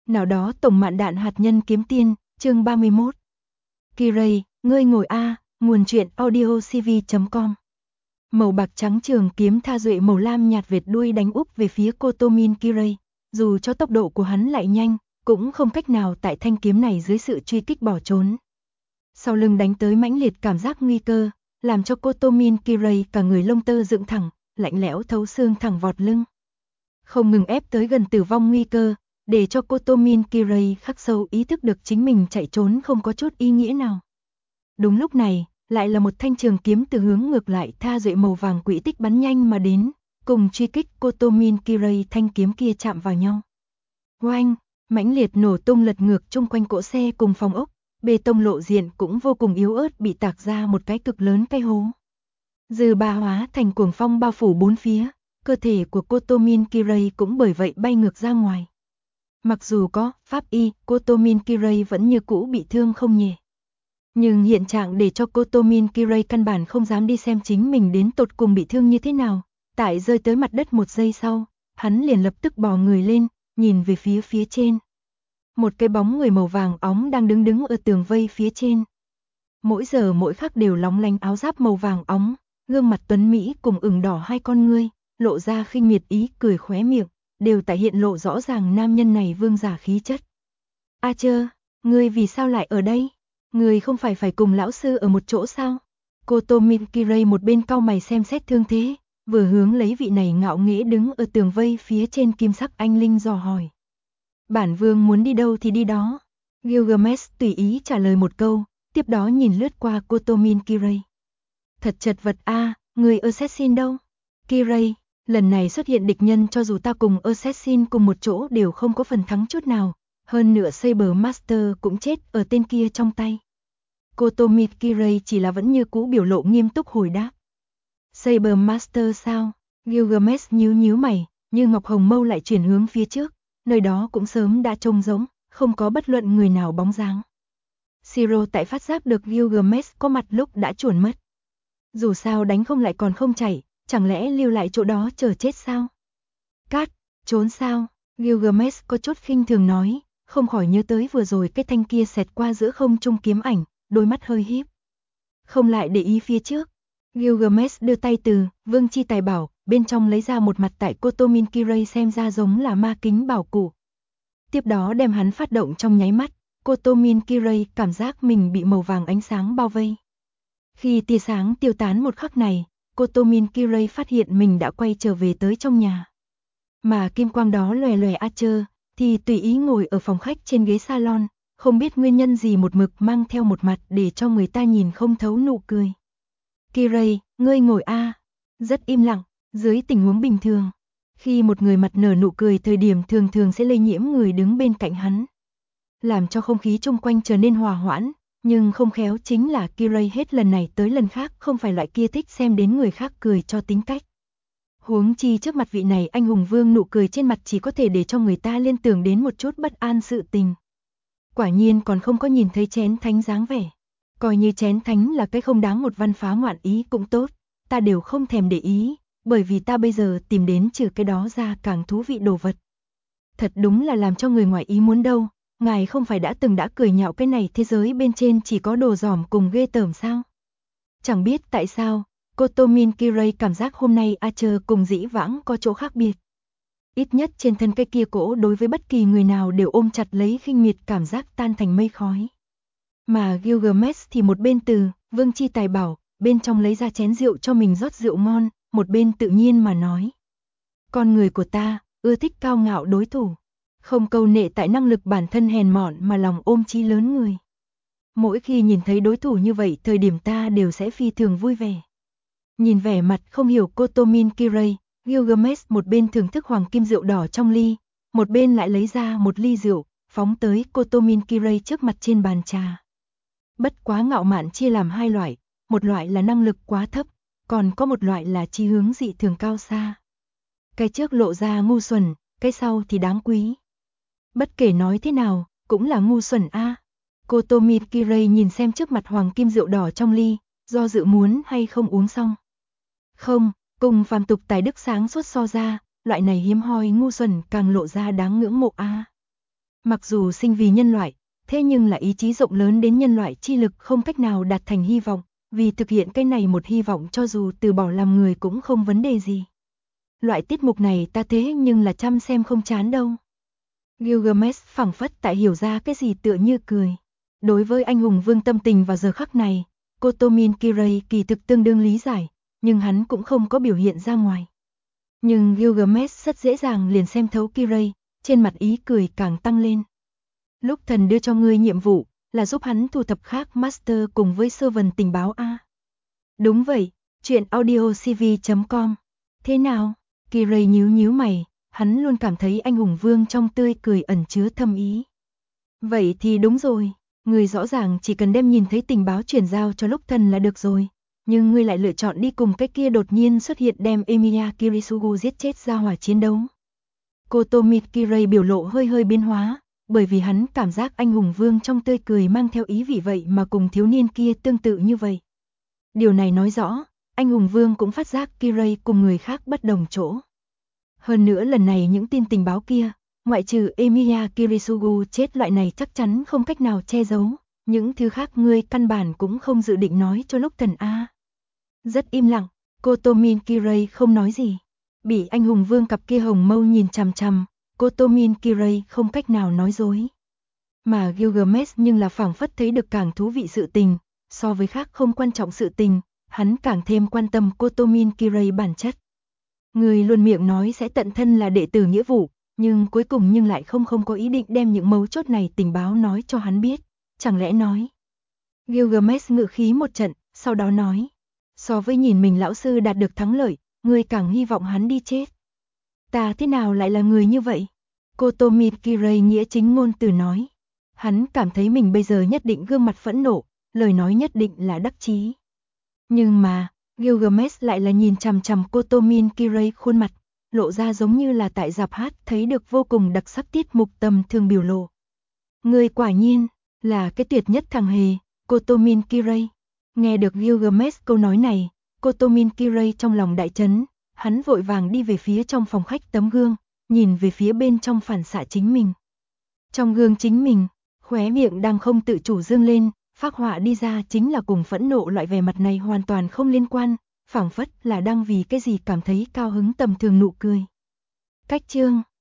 Nào đó tổng mạn đạn hạt nhân kiếm tiên, chương 31. Kirei, ngươi ngồi a, nguồn truyện audiocv.com. Màu bạc trắng trường kiếm tha duệ màu lam nhạt vệt đuôi đánh úp về phía Kotomin Kirei, dù cho tốc độ của hắn lại nhanh, cũng không cách nào tại thanh kiếm này dưới sự truy kích bỏ trốn. Sau lưng đánh tới mãnh liệt cảm giác nguy cơ, làm cho Kotomin Kirei cả người lông tơ dựng thẳng, lạnh lẽo thấu xương thẳng vọt lưng. Không ngừng ép tới gần tử vong nguy cơ, để cho Kotomin Kirei khắc sâu ý thức được chính mình chạy trốn không có chút ý nghĩa nào. Đúng lúc này, lại là một thanh trường kiếm từ hướng ngược lại tha duệ màu vàng quỹ tích bắn nhanh mà đến, cùng truy kích Kotomin Kirei thanh kiếm kia chạm vào nhau. Oanh, mãnh liệt nổ tung lật ngược chung quanh cỗ xe cùng phòng ốc, bê tông lộ diện cũng vô cùng yếu ớt bị tạc ra một cái cực lớn cái hố. Dư ba hóa thành cuồng phong bao phủ bốn phía, cơ thể của Kotomin Kirei cũng bởi vậy bay ngược ra ngoài. Mặc dù có pháp y, Kotomin Kirei vẫn như cũ bị thương không nhẹ. Nhưng hiện trạng để cho Kotomin Kirei căn bản không dám đi xem chính mình đến tột cùng bị thương như thế nào. Tại rơi tới mặt đất một giây sau, hắn liền lập tức bò người lên, nhìn về phía trên. Một cái bóng người màu vàng óng đang đứng ở tường vây phía trên. Mỗi giờ mỗi khắc đều lóng lánh áo giáp màu vàng óng, gương mặt tuấn mỹ cùng ửng đỏ hai con ngươi, lộ ra khinh miệt ý cười khóe miệng, đều tại hiện lộ rõ ràng nam nhân này vương giả khí chất. A Chơ, ngươi vì sao lại ở đây? Ngươi không phải cùng lão sư ở một chỗ sao? Kotomin Kirei một bên cau mày xem xét thương thế, vừa hướng lấy vị này ngạo nghễ đứng ở tường vây phía trên kim sắc anh linh dò hỏi. Bản vương muốn đi đâu thì đi đó. Gilgamesh tùy ý trả lời một câu, tiếp đó nhìn lướt qua Kotomin Kirei. Thật chật vật a, người assassin đâu? Kirei, lần này xuất hiện địch nhân cho dù ta cùng assassin cùng một chỗ đều không có phần thắng chút nào, hơn nữa Saber Master cũng chết ở tên kia trong tay. Kotomin Kirei chỉ là vẫn như cũ biểu lộ nghiêm túc hồi đáp. Saber Master sao? Gilgamesh nhíu mày, như ngọc hồng mâu lại chuyển hướng phía trước, nơi đó cũng sớm đã trông rỗng, không có bất luận người nào bóng dáng. Shiro tại phát giác được Gilgamesh có mặt lúc đã chuồn mất. Dù sao đánh không lại còn không chạy, chẳng lẽ lưu lại chỗ đó chờ chết sao? Cát, trốn sao? Gilgamesh có chút khinh thường nói, không khỏi nhớ tới vừa rồi cái thanh kia xẹt qua giữa không trung kiếm ảnh, đôi mắt hơi híp. Không lại để ý phía trước. Gilgamesh đưa tay từ vương chi tài bảo, bên trong lấy ra một mặt tại Kotomin Kirei xem ra giống là ma kính bảo cụ. Tiếp đó đem hắn phát động trong nháy mắt, Kotomin Kirei cảm giác mình bị màu vàng ánh sáng bao vây. Khi tia sáng tiêu tán một khắc này, Kotomin Kirei phát hiện mình đã quay trở về tới trong nhà. Mà kim quang đó lòe A Chơ thì tùy ý ngồi ở phòng khách trên ghế salon, không biết nguyên nhân gì một mực mang theo một mặt để cho người ta nhìn không thấu nụ cười. Kirei, ngươi ngồi a. Rất im lặng, dưới tình huống bình thường. Khi một người mặt nở nụ cười thời điểm thường sẽ lây nhiễm người đứng bên cạnh hắn. Làm cho không khí chung quanh trở nên hòa hoãn, nhưng không khéo chính là Kirei hết lần này tới lần khác không phải loại kia thích xem đến người khác cười cho tính cách. Huống chi trước mặt vị này anh hùng vương nụ cười trên mặt chỉ có thể để cho người ta liên tưởng đến một chút bất an sự tình. Quả nhiên còn không có nhìn thấy chén thánh dáng vẻ. Coi như chén thánh là cái không đáng một văn phá ngoạn ý cũng tốt, ta đều không thèm để ý, bởi vì ta bây giờ tìm đến trừ cái đó ra càng thú vị đồ vật. Thật đúng là làm cho người ngoài ý muốn đâu, ngài không phải đã từng cười nhạo cái này thế giới bên trên chỉ có đồ giỏm cùng ghê tởm sao? Chẳng biết tại sao, Kotomin Kirei cảm giác hôm nay A Chơ cùng dĩ vãng có chỗ khác biệt. Ít nhất trên thân cái kia cỗ đối với bất kỳ người nào đều ôm chặt lấy khinh miệt cảm giác tan thành mây khói. Mà Gilgamesh thì một bên từ vương chi tài bảo, bên trong lấy ra chén rượu cho mình rót rượu ngon, một bên tự nhiên mà nói. Con người của ta, ưa thích cao ngạo đối thủ, không câu nệ tại năng lực bản thân hèn mọn mà lòng ôm chí lớn người. Mỗi khi nhìn thấy đối thủ như vậy thời điểm ta đều sẽ phi thường vui vẻ. Nhìn vẻ mặt không hiểu Kotomin Kirei, Gilgamesh một bên thưởng thức hoàng kim rượu đỏ trong ly, một bên lại lấy ra một ly rượu, phóng tới Kotomin Kirei trước mặt trên bàn trà. Bất quá ngạo mạn chia làm hai loại, một loại là năng lực quá thấp, còn có một loại là chí hướng dị thường cao xa. Cái trước lộ ra ngu xuẩn, cái sau thì đáng quý. Bất kể nói thế nào, cũng là ngu xuẩn a. Kotomin Kirei nhìn xem trước mặt hoàng kim rượu đỏ trong ly, do dự muốn hay không uống xong. Không, cùng phàm tục tài đức sáng suốt so ra, loại này hiếm hoi ngu xuẩn càng lộ ra đáng ngưỡng mộ a. Mặc dù sinh vì nhân loại, thế nhưng là ý chí rộng lớn đến nhân loại chi lực không cách nào đạt thành hy vọng, vì thực hiện cái này một hy vọng cho dù từ bỏ làm người cũng không vấn đề gì. Loại tiết mục này ta thế nhưng là chăm xem không chán đâu. Gilgamesh phảng phất tại hiểu ra cái gì tựa như cười. Đối với anh hùng vương tâm tình vào giờ khắc này, Kotomin Kirei kỳ thực tương đương lý giải, nhưng hắn cũng không có biểu hiện ra ngoài. Nhưng Gilgamesh rất dễ dàng liền xem thấu Kirei, trên mặt ý cười càng tăng lên. Lúc thần đưa cho ngươi nhiệm vụ, là giúp hắn thu thập khác Master cùng với Servant tình báo A. Đúng vậy, chuyện audiocv.com. Thế nào? Kirei nhíu nhíu mày, hắn luôn cảm thấy anh hùng vương trong tươi cười ẩn chứa thâm ý. Vậy thì đúng rồi, người rõ ràng chỉ cần đem nhìn thấy tình báo chuyển giao cho lúc thần là được rồi. Nhưng ngươi lại lựa chọn đi cùng cái kia đột nhiên xuất hiện đem Emiya Kirisugu giết chết ra hỏa chiến đấu. Kotomi Kirei biểu lộ hơi hơi biến hóa, bởi vì hắn cảm giác anh hùng vương trong tươi cười mang theo ý vị vậy mà cùng thiếu niên kia tương tự như vậy. Điều này nói rõ, anh hùng vương cũng phát giác Kirei cùng người khác bất đồng chỗ. Hơn nữa lần này những tin tình báo kia, ngoại trừ Emiya Kirisugu chết loại này chắc chắn không cách nào che giấu, những thứ khác ngươi căn bản cũng không dự định nói cho lúc thần A. Rất im lặng, Kotomin Kirei không nói gì. Bị anh hùng vương cặp kia hồng mâu nhìn chằm chằm, Kotomin Kirei không cách nào nói dối. Mà Gilgamesh nhưng là phảng phất thấy được càng thú vị sự tình, so với khác không quan trọng sự tình, hắn càng thêm quan tâm Kotomin Kirei bản chất. Người luôn miệng nói sẽ tận thân là đệ tử nghĩa vụ, nhưng cuối cùng nhưng lại không có ý định đem những mấu chốt này tình báo nói cho hắn biết, chẳng lẽ nói. Gilgamesh ngự khí một trận, sau đó nói, so với nhìn mình lão sư đạt được thắng lợi, ngươi càng hy vọng hắn đi chết. Ta thế nào lại là người như vậy? Kotomi Kirei nghĩa chính ngôn từ nói. Hắn cảm thấy mình bây giờ nhất định gương mặt phẫn nộ, lời nói nhất định là đắc chí. Nhưng mà, Gilgamesh lại là nhìn chằm chằm Kotomin Kirei khuôn mặt, lộ ra giống như là tại rạp hát thấy được vô cùng đặc sắc tiết mục tầm thường biểu lộ. Người quả nhiên, là cái tuyệt nhất thằng hề, Kotomin Kirei. Nghe được Gilgamesh câu nói này, Kotomin Kirei trong lòng đại chấn, hắn vội vàng đi về phía trong phòng khách tấm gương, nhìn về phía bên trong phản xạ chính mình. Trong gương chính mình, khóe miệng đang không tự chủ dương lên, phác họa đi ra chính là cùng phẫn nộ loại vẻ mặt này hoàn toàn không liên quan, phảng phất là đang vì cái gì cảm thấy cao hứng tầm thường nụ cười. Cách chương